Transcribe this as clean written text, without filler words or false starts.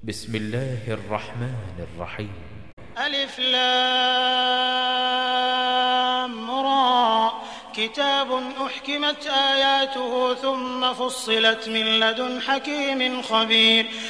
بسم الله الرحمن الرحيم. ألف لام را كتاب أحكمت آياته ثم فصلت من لدن حكيم خبير